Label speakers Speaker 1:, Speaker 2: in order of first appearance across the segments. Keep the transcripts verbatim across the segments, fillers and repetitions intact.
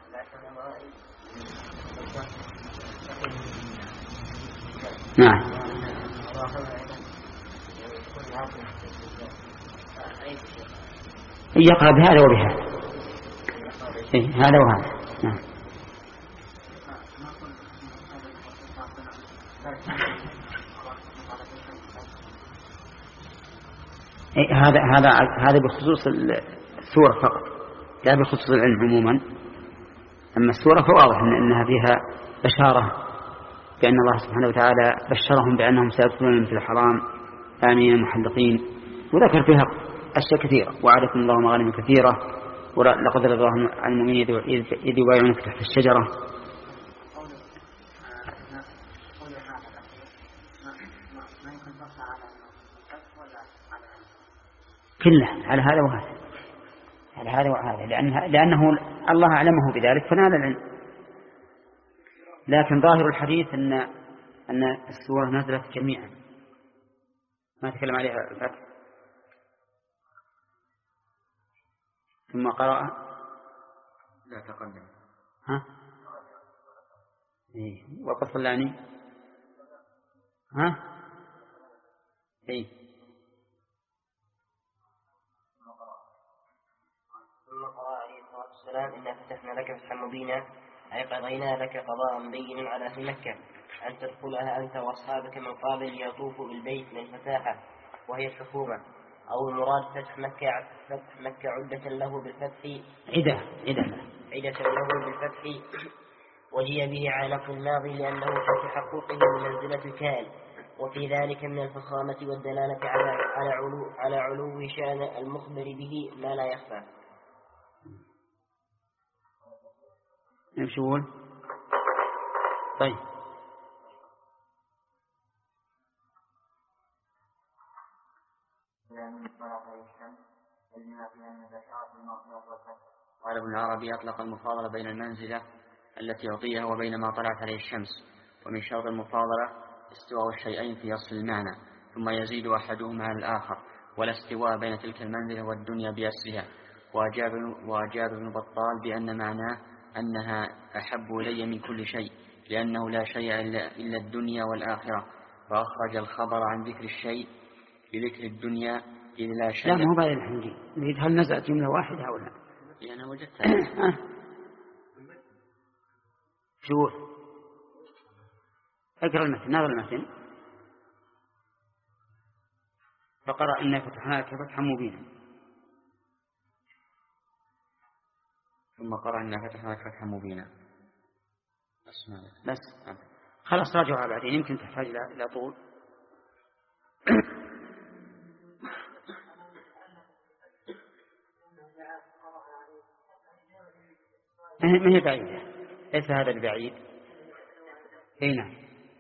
Speaker 1: نعم يقرأ بهذا وبهذا إيه هذا وهذا. نعم. إيه هذا هذا هذا بخصوص السورة فقط لا بخصوص العلم عموما. أما السورة فواضح إن إنها فيها بشارة بأن الله سبحانه وتعالى بشرهم بأنهم سيدخلون مثل الحرام آمنين محلقين، وذكر فيها أشياء كثيرة. وعدكم الله مغانم كثيرة ولقد رضي الله عن المؤمنين إذ يبايعونك تحت الشجرة. كله على هذا وهذا على هذا وهذا لأنه, لأنه الله أعلمه بذلك فنال العلم. لكن ظاهر الحديث أن أن السورة نزلت جميعا ما تكلم عليها الفتح ثم قرأ
Speaker 2: لا تقدم
Speaker 1: ها إيه وقف اللاني ها إيه
Speaker 3: ثم قرأ عليه الصلاة والسلام إنا فتحنا لك فتحا مبينا أي قضينا لك قضاء بين على أهل مكة أن تدخلها أنت وأصحابك من قابل ليطوفوا بالبيت من الفتاحة وهي الحكومة، أو المراد فتح مكة فتح مكة عدة له بالفتح
Speaker 1: عدة عدة
Speaker 3: عدة له بالفتح وجيء به على نقل الماضي لأنه في حقوقه من منزلة الكائن، وفي ذلك من الفخامة والدلالة على على علو على علو شأن المخبر به ما لا يخفى.
Speaker 1: نمشون طيب
Speaker 2: قال ابن العربي أطلق المفاضلة بين المنزلة التي يعطيها وبين ما طلعت عليه الشمس، ومن شرط المفاضلة استواء الشيئين في أصل المعنى ثم يزيد أحدهما على الآخر، ولا استواء بين تلك المنزلة والدنيا بأسرها. وأجاب, وأجاب ابن بطال بأن معناه أنها أحب إلي من كل شيء لأنه لا شيء إلا الدنيا والآخرة، فأخرج الخبر عن ذكر الشيء بذكر الدنيا إذ لا شيء.
Speaker 1: لا ما هو بعد الحين نريد هل نزلت جملة واحدة أو لا؟
Speaker 2: يعني أنا وجدتها
Speaker 1: شوف اقرأ المتن نظر المتن فقرأ إنا فتحنا لك فتحا مبينا
Speaker 2: ثم قرأ إنا فتحنا لك فتحا مبينا
Speaker 1: بس خلاص راجعها بعدين يمكن تحتاج إلى طول. ما هي بعيدة ليس هذا البعيد هنا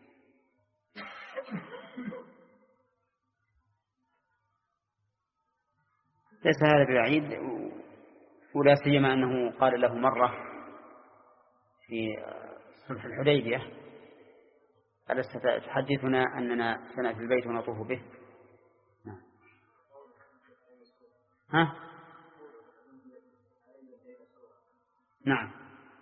Speaker 1: ليس هذا البعيد، ولا سيما أنه قال له مرة في صلح الحديبية ألست تحدثنا أننا سنأتي البيت ونطوف به. ها نعم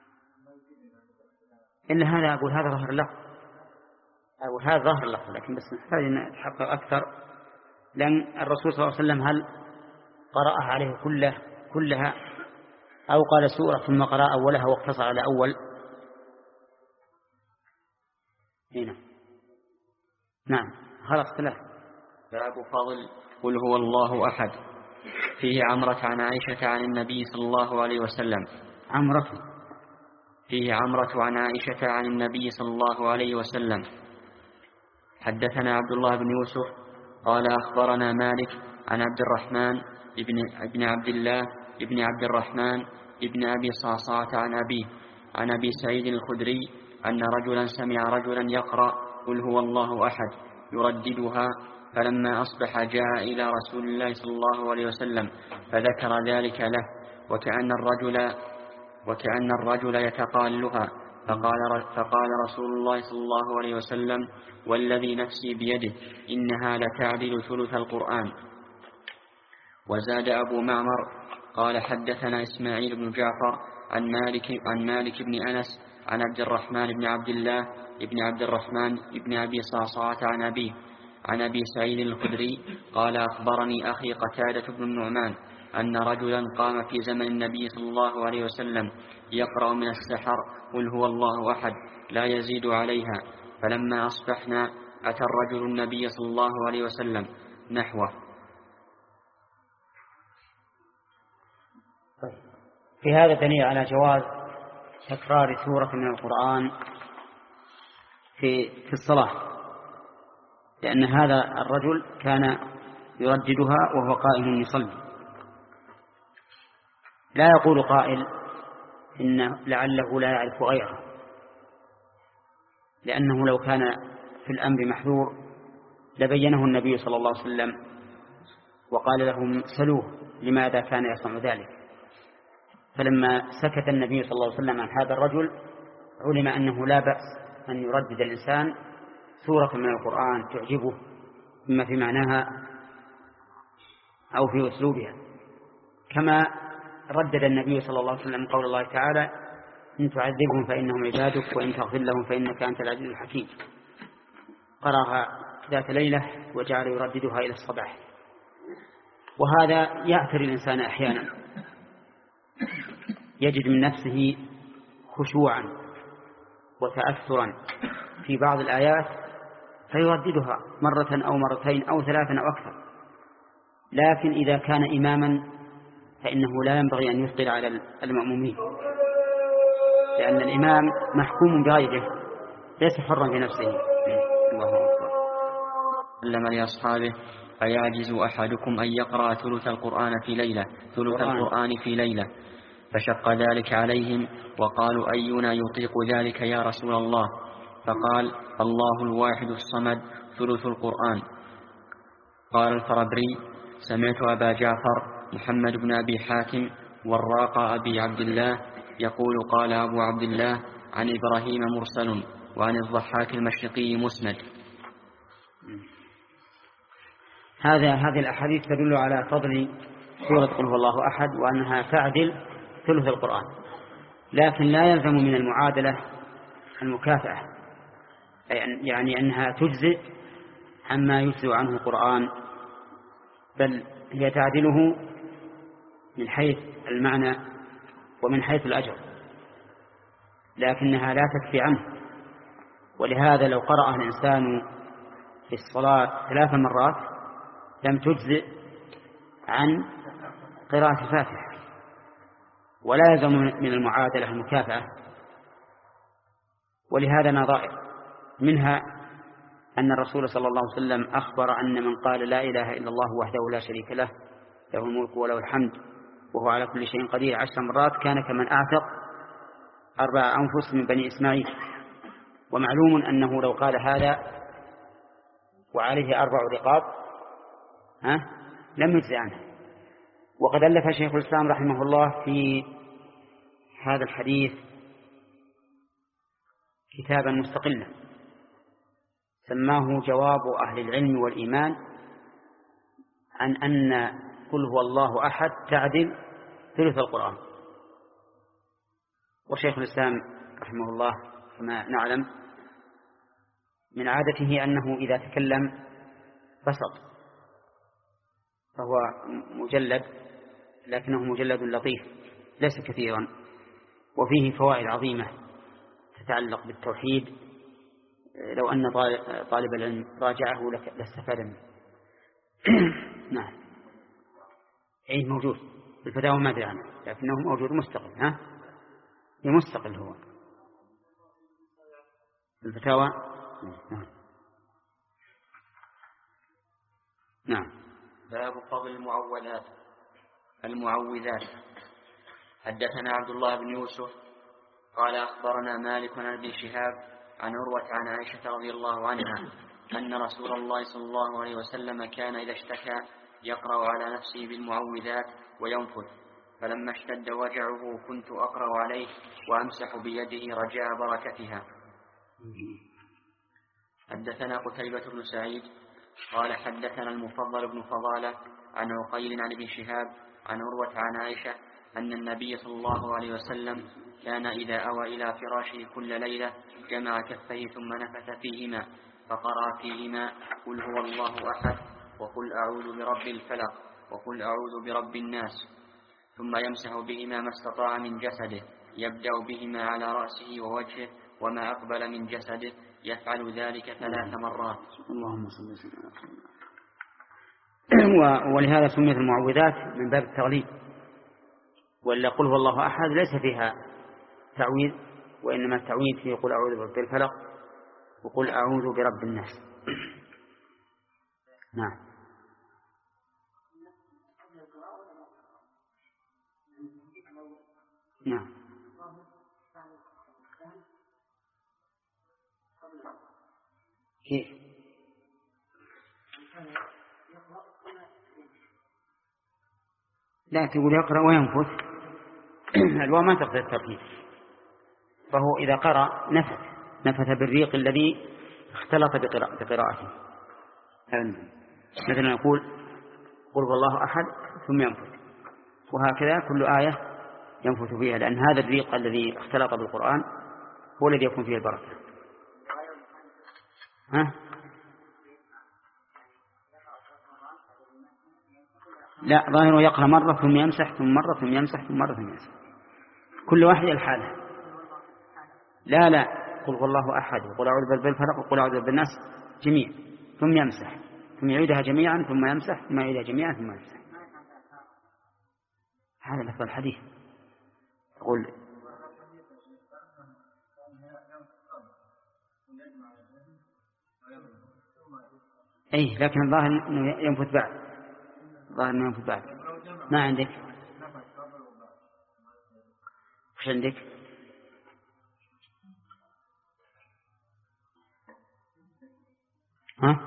Speaker 1: إن هذا أقول هذا ظهر اللفظ أقول هذا ظهر اللفظ لكن بس نحتاج أن نتحقق أكثر، لأن الرسول صلى الله عليه وسلم هل قرأها عليه كله كلها أو قال سورة ثم قرأ أولها واقتصر على أول هنا. نعم خلاص ثلاث.
Speaker 2: باب فضل قل هو الله أحد. فيه عمرة عن عائشة عن النبي صلى الله عليه وسلم.
Speaker 1: عمرة
Speaker 2: فيه عمرة عن عائشة عن النبي صلى الله عليه وسلم. حدثنا عبد الله بن يوسف قال أخبرنا مالك عن عبد الرحمن ابن, ابن عبد الله ابن عبد الرحمن ابن أبي صعصعة عن أبيه عن أبي سعيد الخدري أن رجلا سمع رجلا يقرأ قل هو الله أحد يرددها، فلما أصبح جاء إلى رسول الله صلى الله عليه وسلم فذكر ذلك له وكأن الرجل وكأن الرجل يتقالها، فقال, فقال رسول الله صلى الله عليه وسلم والذي نفسي بيده إنها لتعدل ثلث القرآن. وزاد أبو معمر قال حدثنا إسماعيل بن جعفر عن مالك, عن مالك بن أنس عن عبد الرحمن بن عبد الله بن عبد الرحمن بن أبي صعصعة عن أبيه عن أبي سعيد الخدري قال أخبرني أخي قتادة بن النعمان أن رجلا قام في زمن النبي صلى الله عليه وسلم يقرأ من السحر قل هو الله أحد لا يزيد عليها، فلما أصبحنا أتى الرجل النبي صلى الله عليه وسلم نحوه.
Speaker 1: في هذا دليل على جواز تكرار سورة من القرآن في في الصلاة، لأن هذا الرجل كان يرددها وهو قائم يصلي. لا يقول قائل إن لعله لا يعرف غيره، لأنه لو كان في الأمر محذور لبينه النبي صلى الله عليه وسلم وقال لهم سلوه لماذا كان يصنع ذلك. فلما سكت النبي صلى الله عليه وسلم عن هذا الرجل علم أنه لا بأس أن يردد الإنسان سورة من القرآن تعجبه إما في معناها أو في أسلوبها، كما ردد النبي صلى الله عليه وسلم قول الله تعالى إن تعذبهم فإنهم عبادك وإن تغفر لهم فإنك أنت العزيز الحكيم. قرأها ذات ليلة وجعل يرددها إلى الصباح. وهذا يعثر الإنسان أحيانا، يجد من نفسه خشوعا وتأثرا في بعض الآيات فيرددها مرة أو مرتين أو ثلاثا أو أكثر. لكن إذا كان إماما فإنه لا ينبغي أن يثقل على المأمومين، لأن الإمام محكوم بغيره ليس حرا بنفسه. الله أكبر.
Speaker 2: علم لأصحابه فيعجز أحدكم أن يقرأ ثلث القرآن في ليلة ثلث القرآن في ليلة فشق ذلك عليهم وقالوا أينا يطيق ذلك يا رسول الله؟ فقال الله الواحد الصمد ثلث القرآن. قال الفربري سمعت أبا جعفر محمد بن أبي حاتم والراق أبي عبد الله يقول قال أبو عبد الله عن إبراهيم مرسل وعن الضحاك المشرقي مسند.
Speaker 1: هذا هذه الأحاديث تدل على فضل سورة قل هو الله أحد وأنها تعدل ثلث القرآن، لكن لا يلزم من المعادلة المكافأة، يعني أنها تجزئ عما يجزئ عنه القرآن، بل هي تعدله من حيث المعنى ومن حيث الأجر، لكنها لا تكفي عنه. ولهذا لو قرأ الإنسان في الصلاة ثلاث مرات لم تجزئ عن قراءة الفاتحة، ولا يلزم من المعادلة المكافأة. ولهذا نظائر، منها أن الرسول صلى الله عليه وسلم أخبر أن من قال لا إله إلا الله وحده لا شريك له له الملك وله الحمد وهو على كل شيء قدير عشر مرات كان كمن أعتق أربع أنفس من بني إسماعيل. ومعلوم أنه لو قال هذا وعليه أربع رقاب ها لم يجزي عنه. وقد ألف شيخ الإسلام رحمه الله في هذا الحديث كتابا مستقلا سماه جواب أهل العلم والإيمان عن أن قل هو الله أحد تعدل ثلث القرآن. وشيخ الإسلام رحمه الله كما نعلم من عادته أنه إذا تكلم بسط، فهو مجلد لكنه مجلد لطيف ليس كثيرا، وفيه فوائد عظيمة تتعلق بالتوحيد لو أن طالب العلم راجعه لاستفاد منه. نعم، أي موجود الفتاوى ما أدري عنه لكنه موجود مستقل. ها مستقل هو الفتاوى. نعم. نعم.
Speaker 2: باب فضل المعوذات المعوذات. حدثنا عبد الله بن يوسف قال أخبرنا مالك عن ابن شهاب عن عروة عن عائشة رضي الله عنها أن رسول الله صلى الله عليه وسلم كان إذا اشتكى يقرأ على نفسه بالمعوذات وينفث، فلما اشتد وجعه كنت أقرأ عليه وأمسح بيده رجاء بركتها. حدثنا قتيبة بن سعيد قال حدثنا المفضل بن فضالة عن عقيل عن ابن شهاب عن عروة عن عائشة أن النبي صلى الله عليه وسلم كان إذا أوى إلى فراشه كل ليلة جمع كفيه ثم نفث فيهما فقرأ فيهما قل هو الله أحد وقل أعوذ برب الفلق وقل أعوذ برب الناس، ثم يمسح بهما ما استطاع من جسده، يبدأ بهما على رأسه ووجهه وما أقبل من جسده، يفعل ذلك ثلاث مرات.
Speaker 1: اللهم صل وسلم. ولهذا سميت المعوذات من باب التغليب، ولا قل هو الله أحد ليس فيها تعويذ، وإنما التعويذ في قل أعوذ برب الفلق وقل أعوذ برب الناس. نعم. نعم. كيف؟ لا تقول يقرأ وينفث، الواو ما تقدر الترتيب، فهو إذا قرأ نفث نفث بالريق الذي اختلط بقراءته. مثلا يقول قل هو الله أحد ثم ينفث، وهكذا كل آية ينفث فيها، لأن هذا الريق الذي اختلط بالقرآن هو الذي يكون فيه البركة. ها؟ لا، ظاهره يقرأ مرة ثم يمسح ثم مرة ثم يمسح ثم مرة ثم يمسح، كل واحد الحالة. لا لا قل هو الله أحد وقل أعوذ برب الفلق وقل أعوذ برب الناس جميع، ثم يمسح ثم يعيدها جميعا ثم يمسح ثم يعيدها جميعا ثم يمسح. هذا لفظ الحديث. قل أي، لكن الظاهر أنه ينفث بعد، الظاهر أنه ينفث بعد. ما عندك؟ وش عندك؟ ها؟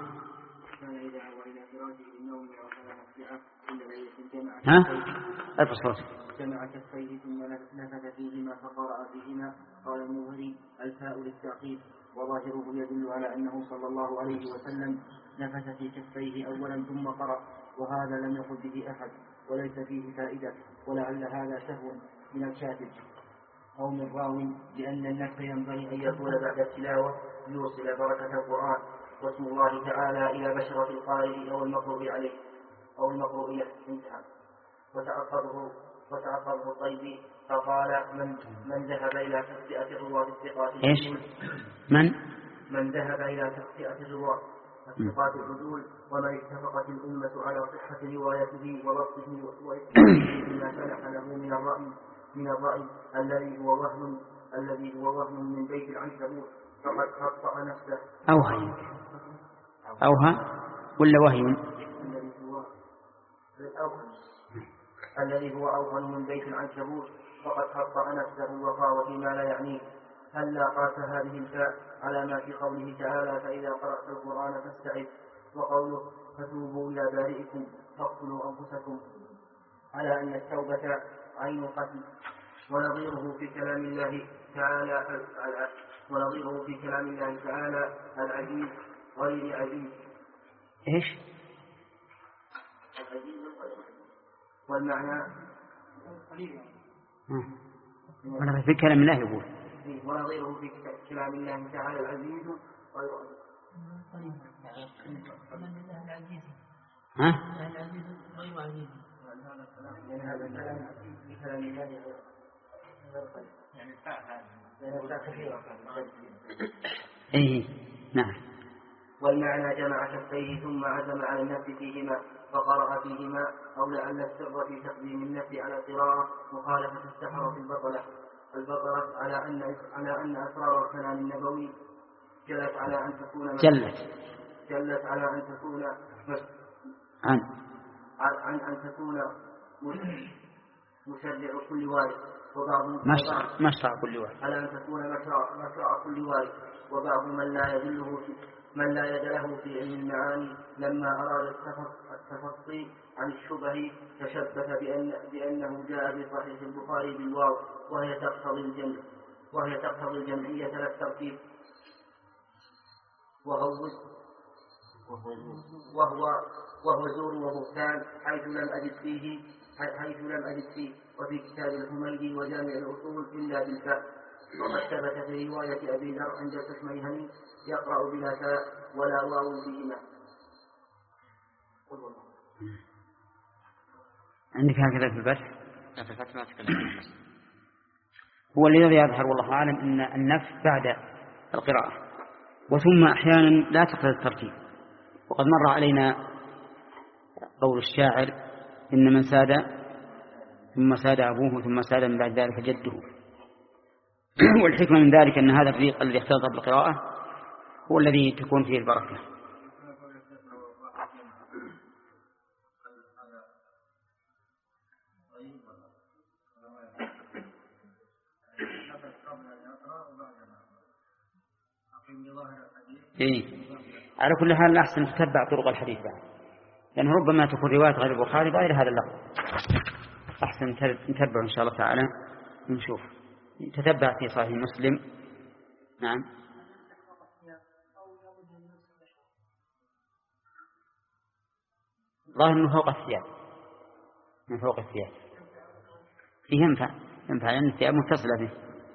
Speaker 1: ها؟ أرفع صوتك.
Speaker 3: جمع كفيه ثم نفث فيهما فقرأ فيهما. قال النووي الفاء للتعقيب، وظاهره يدل على أنه صلى الله عليه وسلم نفث في كفيه أولا ثم قرأ، وهذا لم يقل به أحد وليس فيه فائدة، ولعل هذا سهو من الكاتب أو من راو، لأن النفث ينبغي أن يكون بعد التلاوة ليوصل بركة القرآن واسم الله تعالى إلى بشرة القارئ أو المقروء عليه أو المقروء له. انتهى. وتعقبه وتعقبه الطيبي فقال من من ذهب إلى تخطئة الرواة الثقات
Speaker 1: إيش؟ من
Speaker 3: من ذهب إلى تخطئة الرواة الثقات العدول، ومن اتفقت الأمة على صحة روايته وضبطه وإثباته بما سنح له من الرأي من الرأي الذي هو وهم الذي هو وهم من بيت العنكبوت، فقد خطأ نفسه.
Speaker 1: أوهى أوهى ولا وهي؟
Speaker 3: الذي هو الأوهى الذي هو أوهن من بيت العنكبوت، فقد خطأ نفسه وقال فيما لا يعنيه. هلا قاس هذه الفاء على ما في قوله تعالى فإذا قرأت القرآن فاستعذ، وقوله فتوبوا إلى بارئكم فاقتلوا أنفسكم، على أن التوبة عين القتل. ونظيره في كلام الله تعالى ونظيره في كلام الله تعالى العزيز غير عزيز.
Speaker 1: إيش؟
Speaker 3: العزيز والمعنى
Speaker 1: أنا في كلام الله يقول
Speaker 3: ونظيره في كلام الله تعالى العزيز غير عزيز.
Speaker 1: ها؟
Speaker 3: العزيز غير عزيز، لأن هذا الكلام في كلام الله يعني
Speaker 1: إيه نعم.
Speaker 3: والمعنى جمع كفيه ثم عزم على النفس فيهما فقرأ فيهما، أو لعل السر في تقديم النفس على القراءة مخالفة السحرة البطلة البطلة على أن على أن أسرار الكلام النبوي جلت على أن تكون
Speaker 1: جلت
Speaker 3: جلت على أن تكون
Speaker 1: عن
Speaker 3: عن أن تكون مشرع كل وارث، وبعض
Speaker 1: مشرع مشرع كل وارث،
Speaker 3: على أن تكون مشرع مشرع كل وارث. وبعض من لا يدله في من لا يد له في علم المعاني لما أراد التفصي عن الشبه تشبث بأن بأنه جاء في صحيح البخاري بالواو، وهي تقتضي الجمع وهي تقتضي الجمعية لا الترتيب، وهو وهو وهو زور وبهتان، حيث لم أجد فيه
Speaker 4: حيث لم أجد فيه وفي كتاب الحميدي وجامع الأصول إلا بالفاء. وقد ثبت في رواية أبي ذر عند الحميهني يقرأ بلا فاء ولا واو فيهما.
Speaker 1: عندك هكذا في البث؟
Speaker 2: لا في الفتح ما تكلم.
Speaker 1: هو الذي يظهر والله أعلم أن النفس بعد القراءة، وثم أحيانا لا تقتضي الترتيب. وقد مر علينا قول الشاعر إن من ساد ثم ساد أبوه ثم ساد من بعد ذلك جده. والحكمة من ذلك أن هذا الريق الذي اختلط بالقراءة هو الذي تكون فيه البركة. إيه؟ على كل حال الأحسن تتبع طرق الحديث بعد، لأنه ربما تكون رواية غير البخاري غير هذا اللفظ. أحسن نتبع إن شاء الله تعالى ونشوف. تتبع في صحيح مسلم. نعم. ظاهر أنه فوق الثياب، من فوق الثياب ينفع ينفع لأن الثياب متصلة به.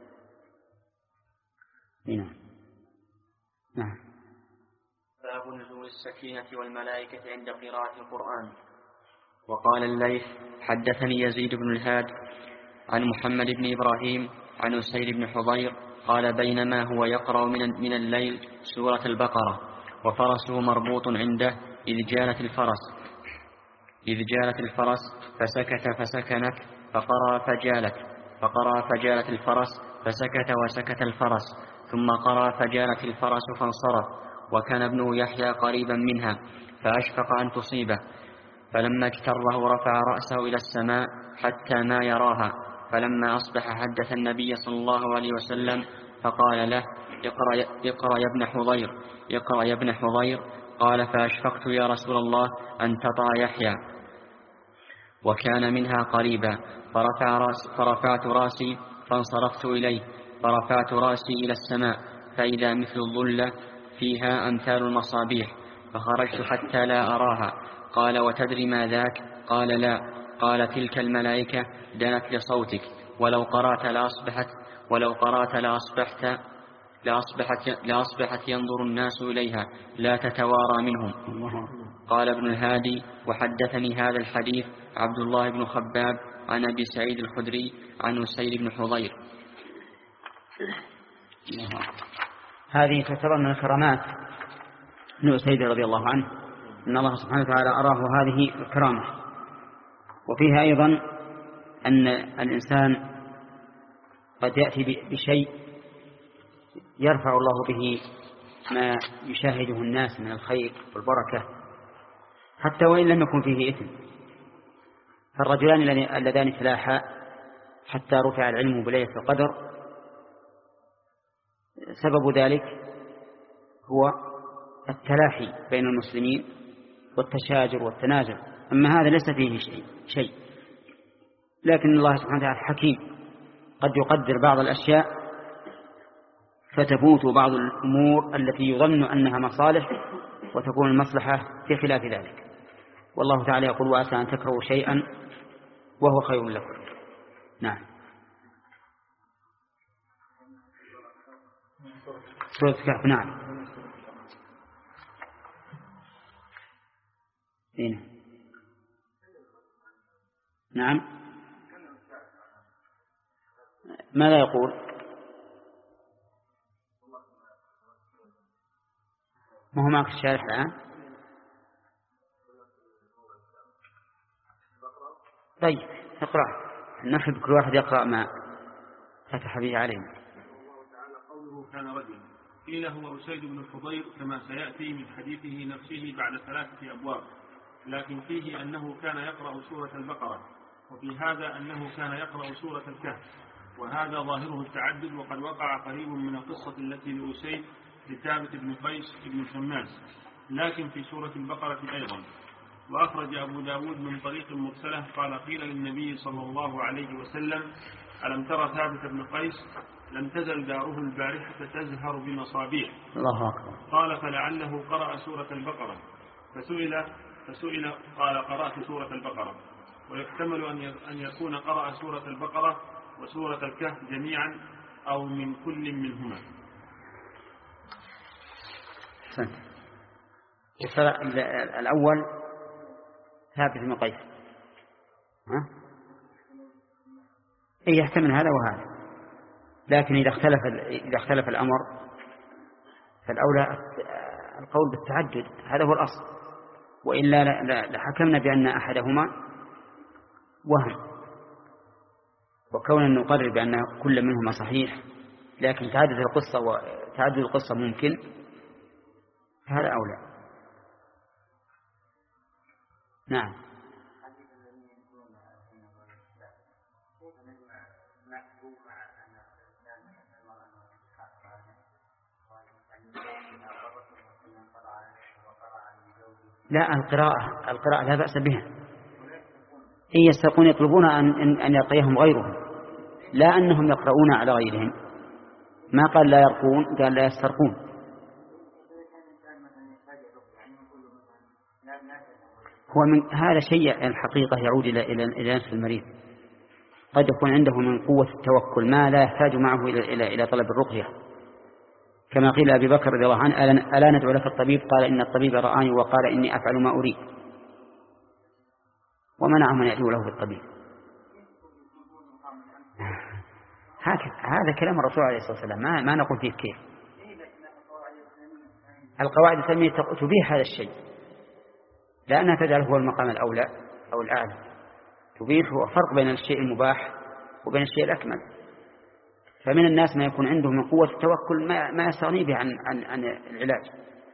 Speaker 1: نعم. نعم.
Speaker 2: باب نزول السكينة والملائكة عند قراءة القرآن. وقال الليث حدثني يزيد بن الهاد عن محمد بن إبراهيم عن أسير بن حضير قال بينما هو يقرأ من الليل سورة البقرة وفرسه مربوط عنده إذ جالت الفرس إذ جالت الفرس فسكت فسكنت فقرأ فجالت فقرأ فجالت الفرس فسكت وسكت الفرس ثم قرأ فجالت الفرس فانصرف وكان ابنه يحيى قريبا منها فأشفق أن تصيبه فلما اجتره رفع رأسه إلى السماء حتى ما يراها فلما أصبح حدث النبي صلى الله عليه وسلم فقال له اقرأ, اقرأ يا ابن حضير اقرأ يا ابن حضير قال فأشفقت يا رسول الله أن تطع يحيى وكان منها قريبا فرفع رأس فرفعت رأسي فانصرفت إليه فرفعت رأسي إلى السماء فإذا مثل الظلة فيها أمثال المصابيح فخرجت حتى لا أراها قال وتدري ما ذاك قال لا قال تلك الملائكة دنت لصوتك ولو قرأت لأصبحت ولو قرأت لأصبحت لأصبحت, لأصبحت ينظر الناس إليها لا تتوارى منهم. قال ابن الهادي وحدثني هذا الحديث عبد الله بن خباب عن أبي سعيد الخدري عن أسير بن حضير.
Speaker 1: هذه تعتبر من الكرامات ابن أسيد رضي الله عنه أن الله سبحانه وتعالى أراه هذه الكرامة. وفيها أيضا أن الإنسان قد يأتي بشيء يرفع الله به ما يشاهده الناس من الخير والبركة حتى وإن لم يكن فيه إثم. فالرجلان اللذان تلاحا حتى رفع العلم بليلة القدر سبب ذلك هو التلاحي بين المسلمين والتشاجر والتنازل. أما هذا ليس فيه شيء, شيء. لكن الله سبحانه وتعالى حكيم قد يقدر بعض الأشياء فتفوت بعض الأمور التي يظن أنها مصالح وتكون المصلحة في خلاف ذلك. والله تعالى يقول وعسى أن تكرهوا شيئا وهو خير لكم. نعم. سورة الكهف. نعم. هنا. نعم. ماذا يقول؟ ما هو معك الشارح الآن؟ طيب اقرأ. نحب كل واحد يقرأ ما فتح به علينا.
Speaker 5: قوله كان رجل قيل هو أسيد بن الحضير كما سيأتي من حديثه نفسه بعد ثلاثة أبواب، لكن فيه أنه كان يقرأ سورة البقرة، وفي هذا أنه كان يقرأ سورة الكهف، وهذا ظاهره التعدد، وقد وقع قريب من القصة التي لأسيد لثابت بن قيس بن شماس لكن في سورة البقرة أيضا. وأخرج أبو داود من طريق مرسلة قال قيل للنبي صلى الله عليه وسلم ألم ترى ثابت بن قيس لم تزل داره البارحة تزهر بمصابيح.
Speaker 1: الله أكبر.
Speaker 5: قال فلعله قرأ سورة البقرة، فسئل فسئل قال قرأت سورة البقرة، ويحتمل أن يكون قرأ سورة البقرة وسورة الكهف جميعا أو من كل منهما.
Speaker 1: الأول ثابت بن قيس، ها؟ إيه يحتمل هذا وهذا، لكن إذا اختلف إذا اختلف الأمر فالأولى القول بالتعدد، هذا هو الأصل، وإلا لحكمنا بأن أحدهما وهم، وكون نقرر بأن كل منهما صحيح لكن تعدد القصة وتعدد القصة ممكن، هذا أولى. نعم. لا، القراءة القراءة لا بأس بها، إن يسترقون يطلبون أن أن يرقيهم غيرهم، لا أنهم يقرؤون على غيرهم، ما قال لا يرقون، قال لا يسترقون. هو من هذا شيء الحقيقة يعود إلى إلى إلى نفس المريض، قد يكون عنده من قوة التوكل ما لا يحتاج معه إلى إلى إلى طلب الرقية، كما قيل أبي بكر رضي الله عنه: ألا ندعو لك الطبيب؟ قال: إن الطبيب رآني وقال إني أفعل ما أريد، ومنع من يدعو له بالطبيب. هذا كلام الرسول عليه الصلاة والسلام، ما, ما نقول فيه كيف. القواعد الإسلامية تبيح هذا الشيء، لأنها تجعل هو المقام الأولى أو الأعلى، تبيح فرق بين الشيء المباح وبين الشيء الأكمل. فمن الناس ما يكون عنده من قوة التوكل ما, ما يستغني به عن, عن, عن العلاج،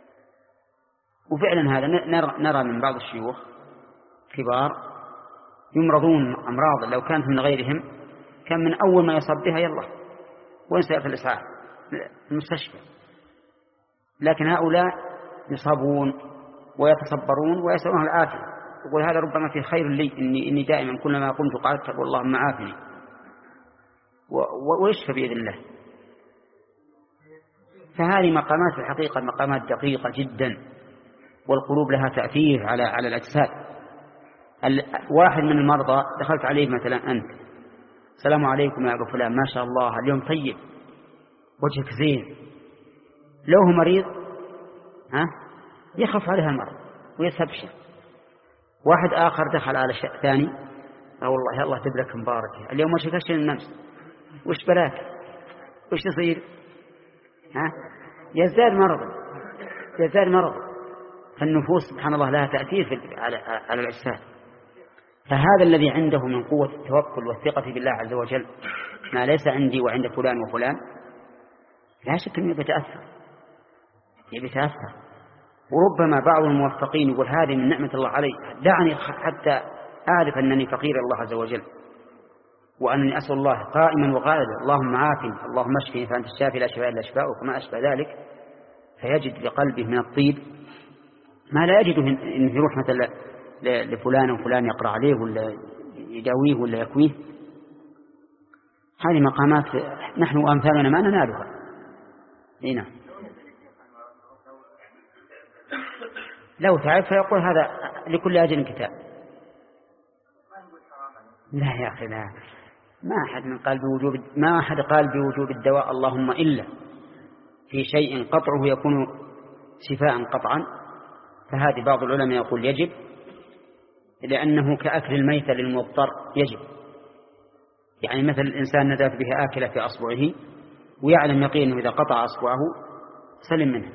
Speaker 1: وفعلا هذا نرى, نرى من بعض الشيوخ كبار يمرضون أمراض لو كانت من غيرهم كان من أول ما يصاب بها يلا وين سيأتي الإسعاف المستشفى، لكن هؤلاء يصابون ويتصبرون ويسألون العافية، يقول هذا ربما في خير لي، إني, إني دائما كلما قمت قعدت أقول اللهم عافني، ويشفى بإذن الله. فهذه مقامات في الحقيقة مقامات دقيقة جدا، والقلوب لها تأثير على على الأجساد. واحد من المرضى دخلت عليه مثلا أنت: السلام عليكم يا أبو فلان، ما شاء الله اليوم طيب، وجهك زين. لو هو مريض ها يخف عليها المرض ويستبشر. واحد آخر دخل على شيء ثاني: أه والله الله تبارك مبارك، اليوم وجهك أشياء النمس، وش بلاك، وش يصير؟ ها يزداد مرض يزداد مرض. فالنفوس سبحان الله لها تأثير في على على الأجساد. فهذا الذي عنده من قوة التوكل والثقة بالله عز وجل ما ليس عندي وعند فلان وفلان، لا شك أنه يتأثر يتأثر. وربما بعض الموفقين يقول هذه من نعمة الله علي، دعني حتى أعرف أنني فقير الله عز وجل، وأنني أسأل الله قائما وقائدا اللهم عافني اللهم اشفني فأنت الشافي لا شفاء إلا شفاؤك وما أشبه ذلك، فيجد لقلبه من الطيب ما لا يجده إن يروح مثلا لفلان وفلان يقرأ عليه ولا يداويه ولا يكويه. هذه مقامات نحن وأمثالنا ما ننالها. هنا لو تعب فيقول هذا لكل أجل كتاب. لا يا أخي لا، ما أحد من قال بوجوب ما أحد قال بوجوب الدواء اللهم إلا في شيء قطعه يكون شفاء قطعا، فهذه بعض العلماء يقول يجب، لأنه كأكل الميتة للمضطر يجب. يعني مثل الإنسان ندات به آكلة في أصبعه ويعلم يقينه إذا قطع أصبعه سلم منه،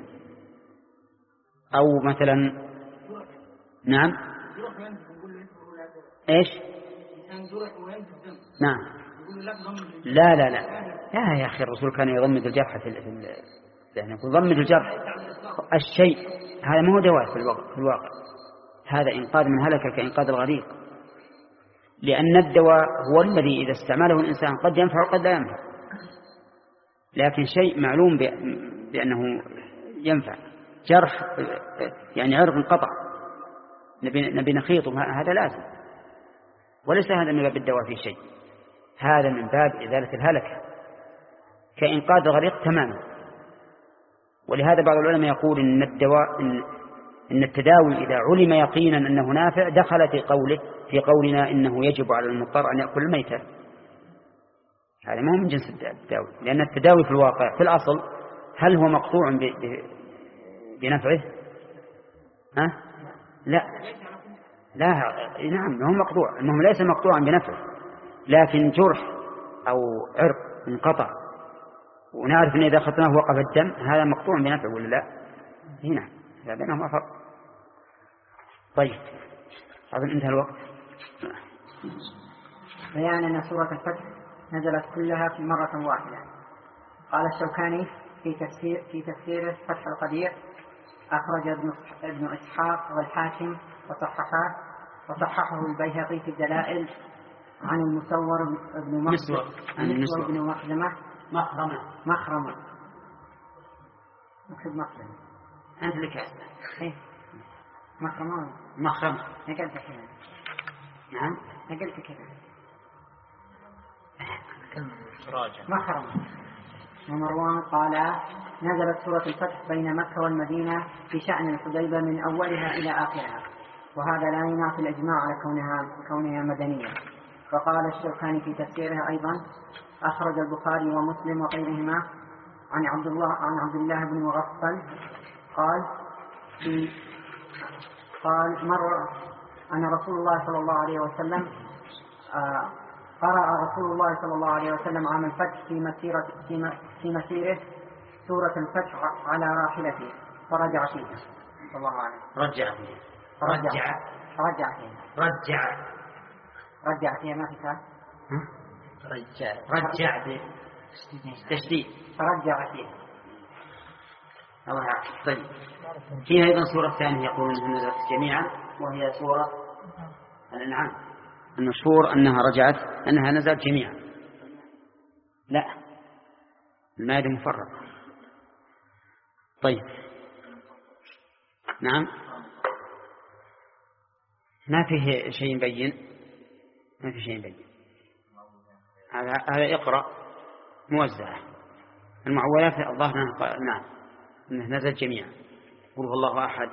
Speaker 1: أو مثلا نعم إيش نعم لا لا لا لا يا أخي، الرسول كان يضمد الجرح في يعني يضمد الجرح الشيء هذا ما هو دواء في الواقع, في الواقع. هذا إنقاذ من هلك كإنقاذ الغريق، لأن الدواء هو الذي إذا استعمله الإنسان قد ينفع وقد لا ينفع، لكن شيء معلوم بأنه ينفع. جرح يعني عرق انقطع نبي نخيطه هذا لازم، وليس هذا من باب الدواء في شيء، هذا من باب إزالة الهلكة كإنقاذ الغريق تماما. ولهذا بعض العلماء يقول إن الدواء إن إن التداوي إذا علم يقينا أنه نافع دخل في قوله في قولنا إنه يجب على المضطر أن يأكل الميتة. هذا ما هو من جنس التداوي، لأن التداوي في الواقع في الأصل هل هو مقطوع بنفعه؟ ها؟ لا لا نعم هو مقطوع، المهم ليس مقطوعا بنفعه، لكن جرح أو عرق انقطع ونعرف أن إذا أخذناه وقف الدم هذا مقطوع بنفعه ولا لا؟ هنا لا بينهما فرق. طيب أظن انتهى الوقت.
Speaker 6: بيان أن سورة الفتح نزلت كلها في مرة واحدة. قال الشوكاني في تفسير في تفسيره فتح القدير: أخرج ابن ابن إسحاق والحاكم وصححه وصححه البيهقي في الدلائل عن المسور ابن مخزمة المسور ابن مخزمة
Speaker 1: مخرمة
Speaker 6: مخرمة مكتب مخرمة
Speaker 1: أنت لك
Speaker 6: إيه مخرمة
Speaker 1: مخرمة
Speaker 6: نقلت كذا.
Speaker 1: نعم
Speaker 6: نقلت كذا
Speaker 1: راجع
Speaker 6: مخرمة. ومروان قال: نزلت سورة الفتح بين مكة والمدينة في شأن الحديبة من أولها إلى آخرها، وهذا لا ينافي الإجماع على كونها كونها مدنية. وقال الشوكاني في تفسيرها أيضا: أخرج البخاري ومسلم وغيرهما عن عبد الله عن عبد الله بن مغفل قال في قال مر أن رسول الله صلى الله عليه وسلم آه قرأ رسول الله صلى الله عليه وسلم عام الفتح في مسيرة في مسيره سورة الفتح على راحلته فرجع فيها. الله أعلم.
Speaker 1: رجع فيها.
Speaker 6: رجع رجع فيها.
Speaker 1: رجع
Speaker 6: رجع فيها ما في كلام.
Speaker 1: رجع رجع تشديد.
Speaker 6: رجع فيها.
Speaker 1: الله يعافيك. طيب فيها أيضا سورة ثانية يقولون أنها نزلت جميعا وهي سورة الأنعام. المشهور أنها رجعت أنها نزلت جميعا. لا المائدة مفرقة. طيب نعم ما فيه شيء مبين ما في شيء مبين. هذا هذا اقرأ موزعة. المعوذات الظاهر نعم أنه نزل جميعا. قل هو الله أحد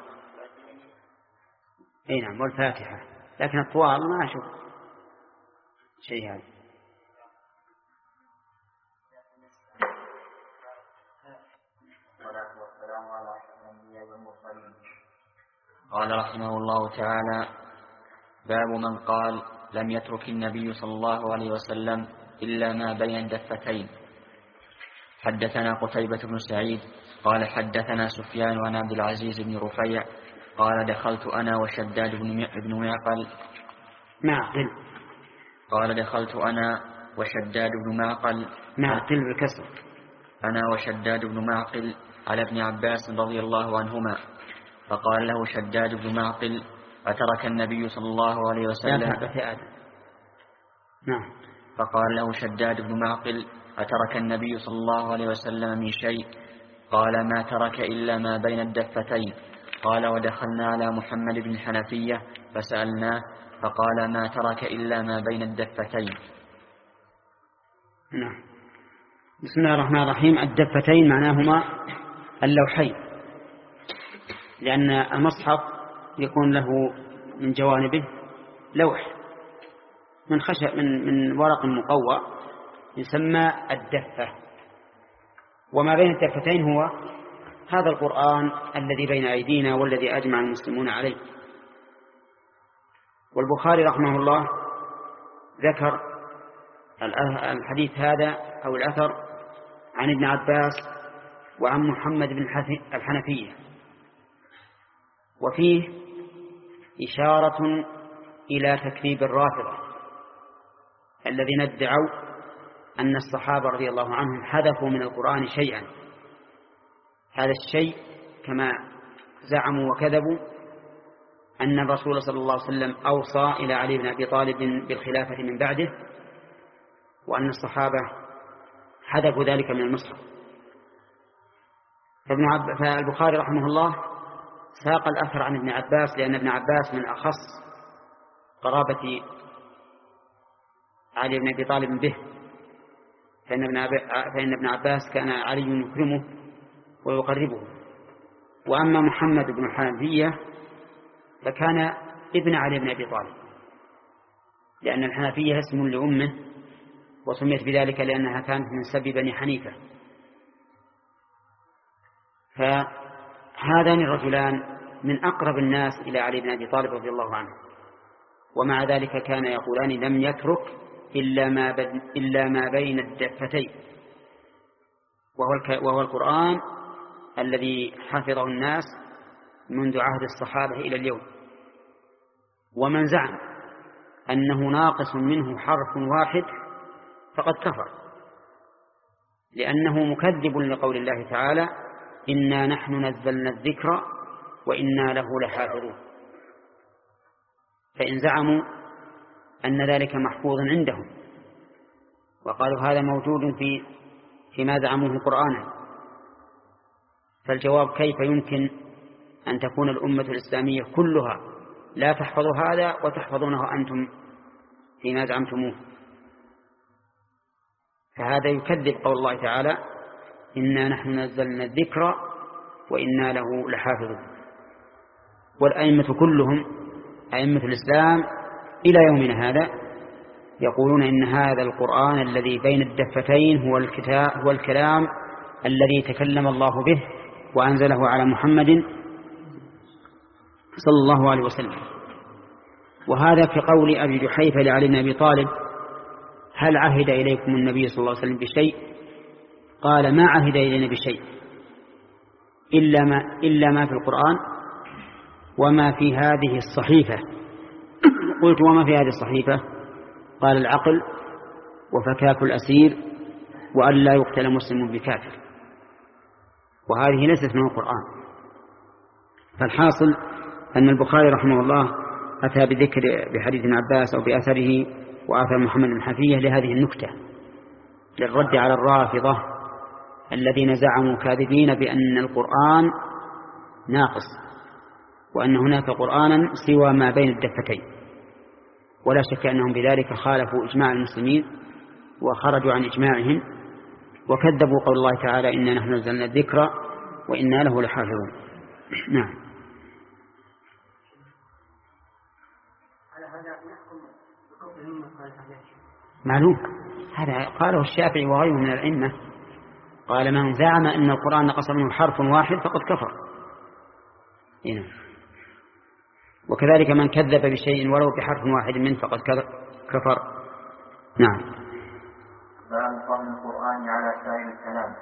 Speaker 1: أي نعم والفاتحة، لكن الطوال ما أشوف شيء هذا.
Speaker 2: قال رحمه الله تعالى: باب من قال لم يترك النبي صلى الله عليه وسلم إلا ما بين دفتين. حدثنا قتيبة بن سعيد قال حدثنا سفيان عن عبد العزيز بن رفيع قال دخلت أنا وشداد بن معقل
Speaker 1: معقل
Speaker 2: قال دخلت أنا وشداد بن معقل
Speaker 1: معقل بالكسر
Speaker 2: أنا وشداد بن معقل على ابن عباس رضي الله عنهما، فقال له شداد بن معقل: أترك النبي صلى الله عليه وسلم
Speaker 1: نعم
Speaker 2: فقال له شداد بن معقل: أترك النبي صلى الله عليه وسلم من شيء؟ قال: ما ترك إلا ما بين الدفتين. قال: ودخلنا على محمد بن حنفية فسألناه فقال: ما ترك إلا ما بين الدفتين.
Speaker 1: نعم. بسم الله الرحمن الرحيم. الدفتين معناهما اللوحين، لأن المصحف يكون له من جوانبه لوح من خشب من من ورق مقوى يسمى الدفة، وما بين الدفتين هو هذا القرآن الذي بين أيدينا والذي أجمع المسلمون عليه. والبخاري رحمه الله ذكر الحديث هذا أو الأثر عن ابن عباس وعن محمد بن الحنفية، وفيه إشارة إلى تكذيب الرافضة الذين ادعوا أن الصحابة رضي الله عنهم حذفوا من القرآن شيئا. هذا الشيء كما زعموا وكذبوا أن الرسول صلى الله عليه وسلم أوصى إلى علي بن أبي طالب بالخلافة من بعده، وأن الصحابة حذفوا ذلك من المصحف. فالبخاري رحمه الله ساق الأثر عن ابن عباس لأن ابن عباس من أخص قرابة علي بن أبي طالب به، فإن ابن, فإن ابن عباس كان علي يكرمه ويقربه، وأما محمد بن الحنفية فكان ابن علي بن أبي طالب، لأن الحنفية اسم لأمه وسميت بذلك لأنها كانت من سبي بني حنيفة. فهذان الرجلان من أقرب الناس إلى علي بن أبي طالب رضي الله عنه، ومع ذلك كان يقولان لم يترك إلا ما, إلا ما بين الدفتين، وهو, وهو القرآن الذي حفظه الناس منذ عهد الصحابة إلى اليوم. ومن زعم أنه ناقص منه حرف واحد فقد كفر، لأنه مكذب لقول الله تعالى إنا نحن نزلنا الذكر وإنا له لحافظون. فإن زعموا أن ذلك محفوظ عندهم وقالوا هذا موجود في فيما زعموه قرآنا، فالجواب كيف يمكن أن تكون الأمة الإسلامية كلها لا تحفظ هذا وتحفظونه أنتم فيما زعمتموه؟ فهذا يكذب قول الله تعالى إنا نحن نزلنا الذكر وإنا له لحافظون. والأئمة كلهم أئمة الإسلام إلى يومنا هذا يقولون إن هذا القرآن الذي بين الدفتين هو الكتاب هو الكلام الذي تكلم الله به وأنزله على محمد صلى الله عليه وسلم. وهذا كقول أبي جحيفة لعلي بن أبي طالب هل عهد إليكم النبي صلى الله عليه وسلم بشيء؟ قال ما عهد إلينا بشيء إلا ما, إلا ما في القرآن وما في هذه الصحيفة. قلت وما في هذه الصحيفة؟ قال العقل وفكاك الأسير وأن لا يقتل مسلم بكافر، وهذه ليست من القرآن. فالحاصل أن البخاري رحمه الله أتى بذكر بحديث ابن عباس أو بأثره وآثر محمد بن حنفية لهذه النكتة، للرد على الرافضة الذين زعموا كاذبين بأن القرآن ناقص وأن هناك قرآنا سوى ما بين الدفتين. ولا شك أنهم بذلك خالفوا إجماع المسلمين وخرجوا عن إجماعهم وكذبوا قول الله تعالى إنا نحن نزلنا الذكر وإنا له لحافظون. نعم. معلوم هذا قاله الشافعي وغيره من الأئمة، قال من زعم أن القرآن نقص منه حرف واحد فقد كفر. هنا. وكذلك من كذب بشيء ولو بحرف واحد منه فقد كفر. نعم.
Speaker 7: باب فضل القرآن على سائر الكلام.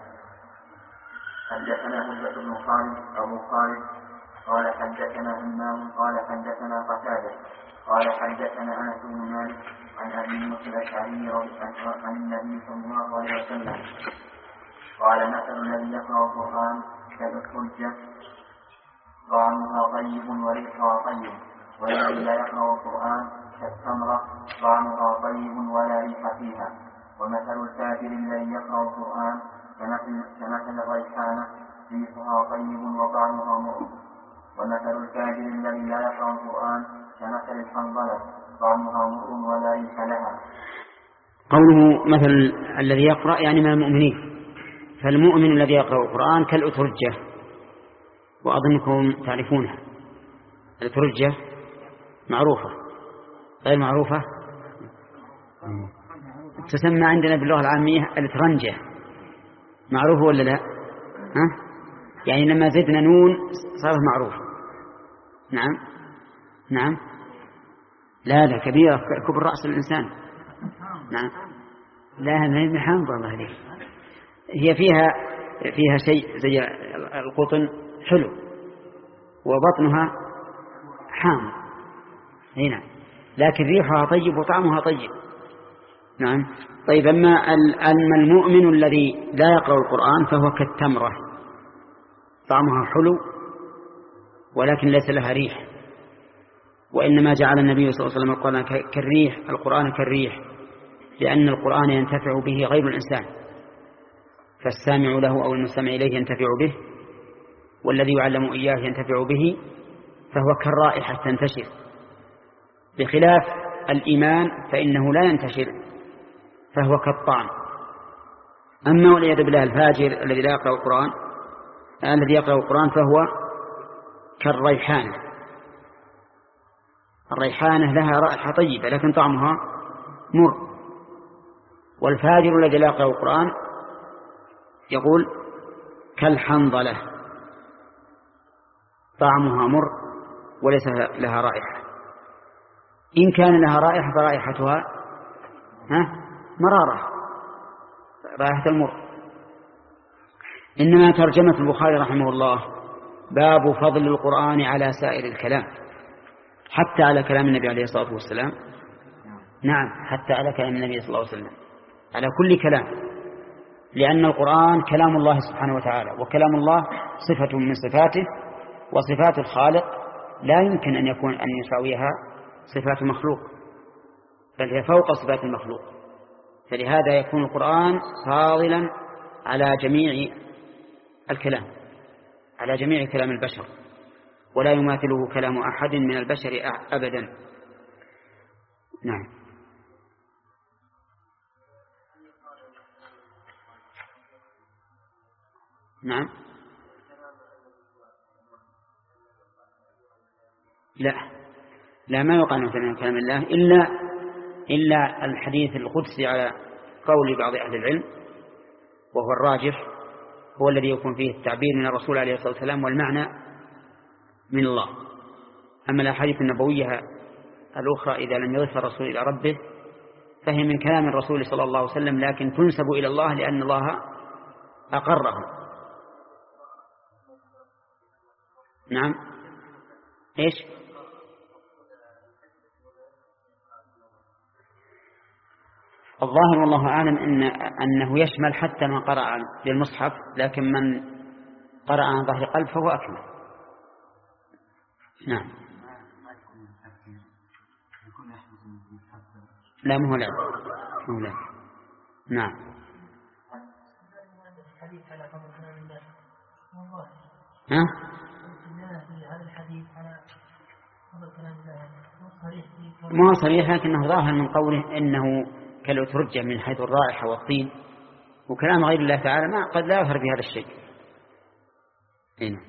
Speaker 7: حدثنا هدى بن خالد أبو خالد قال حدثنا همام قال حدثنا قتادة قال حدثنا أنس بن مالك عن أبي موسى الأشعري عن النبي صلى الله عليه وسلم قال مثل الذي يقرأ القرآن كالحجة طعمها طيب وريحها طيب، والذي لا يقرأ القرآن كالتمرة طعمها طيب ولا ريح فيها. ومثل الكافر الذي يقرأ القرآن كمثل الريحانة ريحها طيب وطعمها مر. ومثل الكافر الذي لا يقرأ القرآن كمثل الحنظلة طعمها مر ولا ريح لها.
Speaker 1: قوله مثل الذي يقرأ يعني من المؤمنين، فالمؤمن الذي يقرأ القرآن كالأترجة، وأظنكم تعرفونها. الأترجة معروفة غير معروفة؟ تسمى عندنا باللغة العامية الترنجة. معروفة ولا لا؟ ها؟ يعني لما زدنا نون صارت معروفة. نعم نعم لا لا كبيرة كبر رأس الإنسان. نعم لا ما هي محامضة الله عليك. هي فيها فيها شيء زي القطن حلو وبطنها حامض هنا، لكن ريحها طيب وطعمها طيب. نعم. طيب أما المؤمن الذي لا يقرأ القرآن فهو كالتمرة طعمها حلو ولكن ليس لها ريح، وإنما جعل النبي صلى الله عليه وسلم القرآن كالريح القرآن كالريح لأن القرآن ينتفع به غير الإنسان، فالسامع له أو المستمع إليه ينتفع به، والذي يعلم إياه ينتفع به، فهو كالرائحة تنتشر، بخلاف الإيمان فإنه لا ينتشر فهو كالطعم. أما والعياذ بالله الفاجر الذي لا يقرأ القرآن الذي يقرأ القرآن فهو كالريحانة. الريحانة لها رائحة طيبة لكن طعمها مر. والفاجر الذي لا يقرأ القرآن يقول كالحنظلة، طعمها مر وليس لها رائحة. إن كان لها رائحة فرائحتها ها مرارة، رائحة المر. إنما ترجمة البخاري رحمه الله باب فضل القرآن على سائر الكلام، حتى على كلام النبي عليه الصلاة والسلام. نعم، حتى على كلام النبي صلى الله عليه وسلم، على كل كلام، لأن القرآن كلام الله سبحانه وتعالى، وكلام الله صفة من صفاته، وصفات الخالق لا يمكن أن يكون أن يساويها صفات مخلوق، بل هي فوق صفات المخلوق. فلهذا يكون القرآن فاضلا على جميع الكلام، على جميع كلام البشر، ولا يماثله كلام أحد من البشر أبدا. نعم. نعم. لا لا ما يقال من كلام الله إلا إلا الحديث القدسي على قول بعض أهل العلم، وهو الراجح، هو الذي يكون فيه التعبير من الرسول عليه الصلاة والسلام والمعنى من الله. أما الأحاديث النبوية الأخرى إذا لم يضف الرسول إلى ربه فهي من كلام الرسول صلى الله عليه وسلم، لكن تنسب إلى الله لأن الله أقره. نعم. إيش؟ الظاهر والله أعلم إن أنه يشمل حتى من قرأ للمصحف، لكن من قرأ عن ظهر قلب فهو أكمل. نعم. لا مو لا مو لا. نعم. ها؟ ما صريح لكنه ظاهر من قوله إنه كالأترجة من حيث الرائحة والطين، وكلام غير الله تعالى ما قد لا يظهر بهذا الشيء. هنا.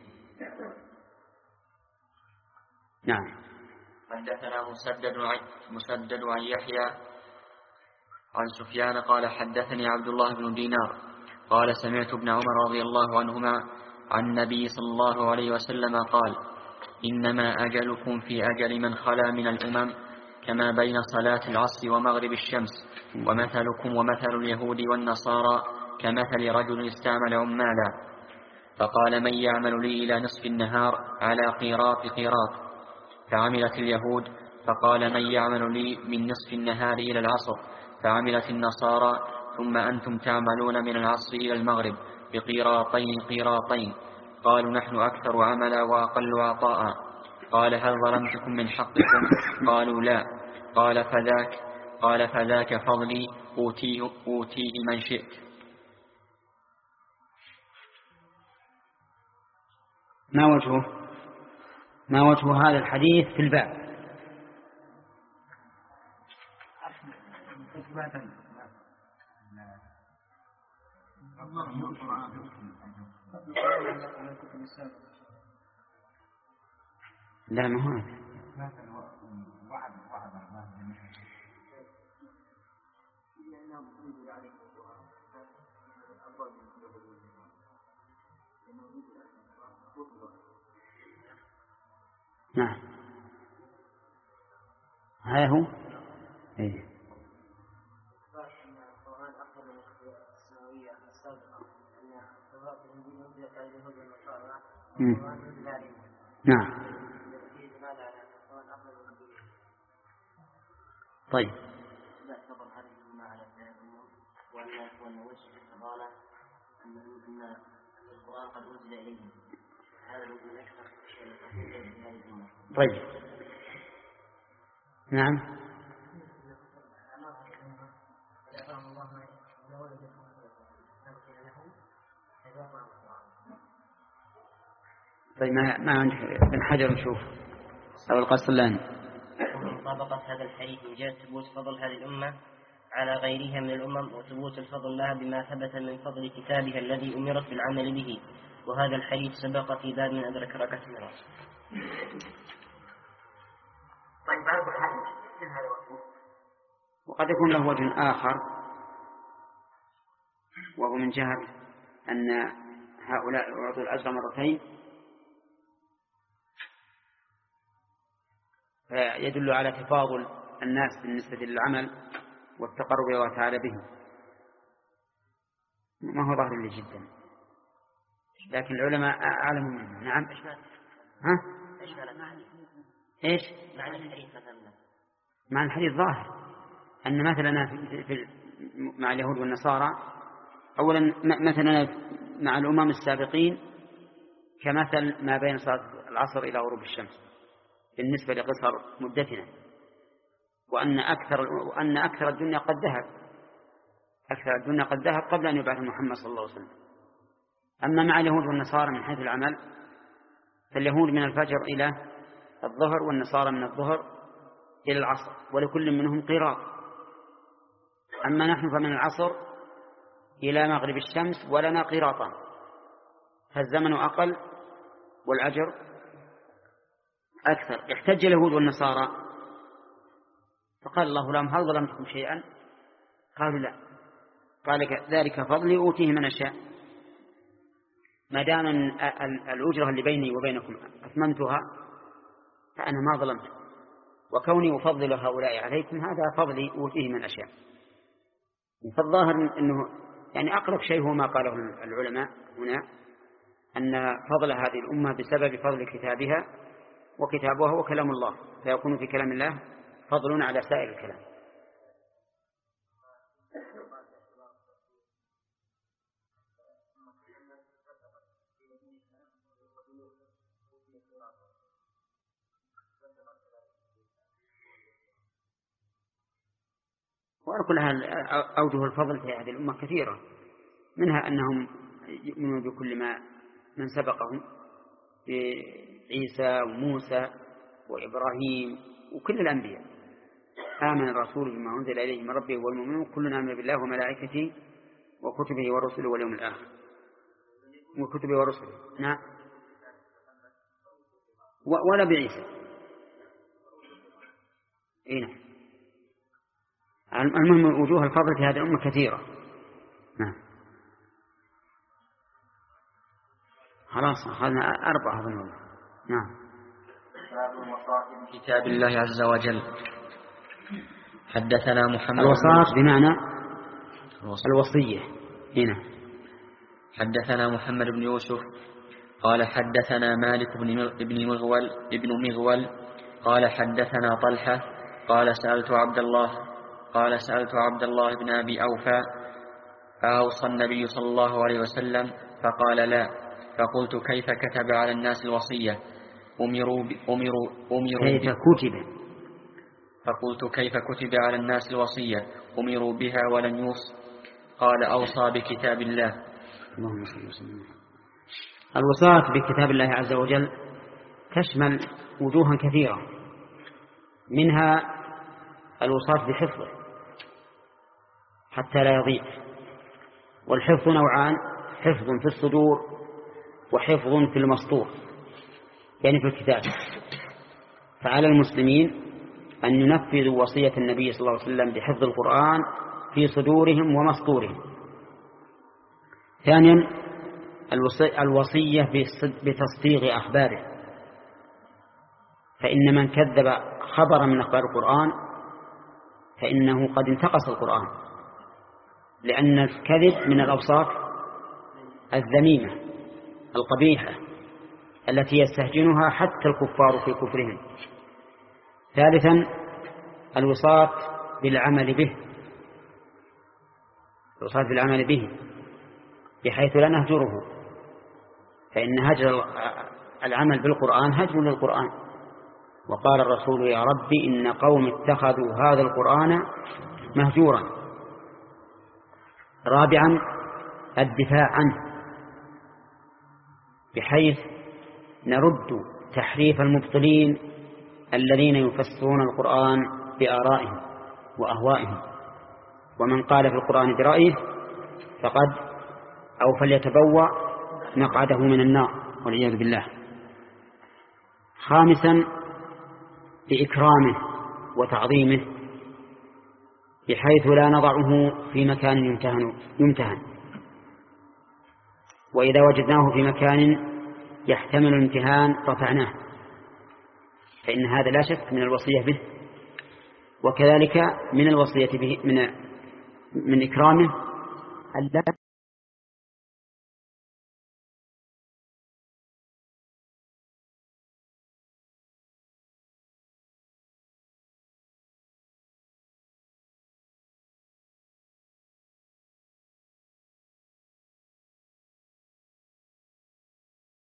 Speaker 1: نعم.
Speaker 2: حدثنا مسدد عن مسدد عن يحيى عن سفيان قال حدثني عبد الله بن دينار قال سمعت ابن عمر رضي الله عنهما عن النبي صلى الله عليه وسلم قال إنما أجلكم في أجل من خلا من الأمم كما بين صلاة العصر ومغرب الشمس، ومثلكم ومثل اليهود والنصارى كمثل رجل استعمل عمالا فقال من يعمل لي إلى نصف النهار على قيراط قيراط، فعملت اليهود، فقال من يعمل لي من نصف النهار إلى العصر، فعملت النصارى، ثم أنتم تعملون من العصر إلى المغرب بقيراطين قيراطين. قالوا نحن أكثر عملا وأقل عطاء. قال هل ظلمتكم من حقكم؟ قالوا لا. قال فذاك قال فذاك فضلي أوتيه, أوتيه من شئت.
Speaker 1: ما وجهه ما وجه هذا الحديث في الباب؟ لا ما هو نعم هذا هو. إيه. نعم. طيب. طيب. نعم. طيب ما ما عندك ابن حجر نشوف أو القسطلاني.
Speaker 3: مطابقة هذا الحديث من جهة ثبوت فضل هذه الأمة على غيرها من الأمم، وثبوت الفضل لها بما ثبت من فضل كتابها الذي أمرت بالعمل به، وهذا الحديث سبق في باب من أدرك ركعة الميراث.
Speaker 4: طيب بعض الحديث هذا وجه،
Speaker 1: وقد يكون له وجه آخر، وهو من جهة أن هؤلاء يعطوا الأجر مرتين، فيدل على تفاضل الناس بالنسبة للعمل والتقرب إلى الله تعالى به. ما هو ظاهر لي جدا، لكن العلماء أعلم منه. نعم. ها؟ إيش؟ مع الحديث ظاهر أن مثلنا في في مع اليهود والنصارى، أولا مثلنا مع الأمم السابقين كمثل ما بين صلاة العصر إلى غروب الشمس بالنسبة لقصر مدتنا، وأن أكثر وأن أكثر الدنيا قد ذهب أكثر الدنيا قد ذهب قبل أن يبعث محمد صلى الله عليه وسلم. أما مع اليهود والنصارى من حيث العمل، فاليهود من الفجر إلى الظهر، والنصارى من الظهر إلى العصر، ولكل منهم قيراط. أما نحن فمن العصر إلى مغرب الشمس ولنا قيراطان، فالزمن أقل والأجر أكثر. احتج اليهود والنصارى فقال الله لهم هل ظلمتكم شيئا؟ قالوا لا. قال ذلك فضلي أوتيه من أشاء، ما دام الأجرة اللي بيني وبينكم أثمنتها فأنا ما ظلمت، وكوني أفضل هؤلاء عليكم هذا فضلي أوتيه من أشاء. فالظاهر أنه يعني أقرب شيء هو ما قاله العلماء هنا، أن فضل هذه الأمة بسبب فضل كتابها، وكتابها هو كلام الله، فيكون في كلام الله فضل على سائر الكلام. وعلى كل حال أوجه الفضل في هذه الأمة كثيرة، منها أنهم يؤمنون بكل ما من سبقهم، بعيسى وموسى وإبراهيم وكل الأنبياء. آمن الرسول بما أنزل إليه من ربه والمؤمنون كلنا آمن بالله وملائكته وكتبه ورسله واليوم الآخر وكتبه ورسله. نعم. ولا بعيسى. إيه نعم. المهم وجوه الفضل في هذه الأمة كثيرة. نعم. خلاص أخذنا أربعة هذا الموضوع. نعم.
Speaker 2: كتاب الله عز وجل. حدثنا محمد
Speaker 1: الوصاة بمعنى الوصية. هنا
Speaker 2: حدثنا محمد بن يوسف قال حدثنا مالك بن مغول ابن مغول قال حدثنا طلحة قال سألت عبد الله قال سألت عبد الله بن أبي أوفى أوصى النبي صلى الله عليه وسلم فقال لا، فقلت كيف كتب على الناس الوصية؟ أمروا أمروا أمروا
Speaker 1: كيف كتب؟
Speaker 2: فقلت كيف كتب على الناس الوصية؟ أمروا بها ولن يوص. قال أوصى بكتاب الله.
Speaker 1: اللهم صل وسلم. الوصاة بكتاب الله عز وجل تشمل وجوها كثيرة، منها الوصاة بحفظه حتى لا يضيع. والحفظ نوعان: حفظ في الصدور وحفظ في المسطور، يعني في الكتاب. فعلى المسلمين أن ينفذوا وصية النبي صلى الله عليه وسلم بحفظ القرآن في صدورهم ومسطورهم. ثانيا الوصية بتصديق أخباره، فإن من كذب خبرا من أخبار القرآن فإنه قد انتقص القرآن، لأن الكذب من الأوصاف الذميمة القبيحة التي يستهجنها حتى الكفار في كفرهم. ثالثا الوصاة بالعمل به الوصاة بالعمل به بحيث لا نهجره، فإن هجر العمل بالقرآن هجر للقرآن. وقال الرسول يا ربي إن قوم اتخذوا هذا القرآن مهجورا. رابعا الدفاع عنه، بحيث نرد تحريف المبطلين الذين يفسرون القرآن بآرائهم وأهوائهم. ومن قال في القرآن برأيه فقد أو فليتبوأ مقعده من النار والعياذ بالله. خامسا بإكرامه وتعظيمه بحيث لا نضعه في مكان يمتهن, يمتهن وإذا وجدناه في مكان يحتمل الامتهان رفعناه، فإن هذا لا شك من الوصية به. وكذلك من الوصية به من من إكرامه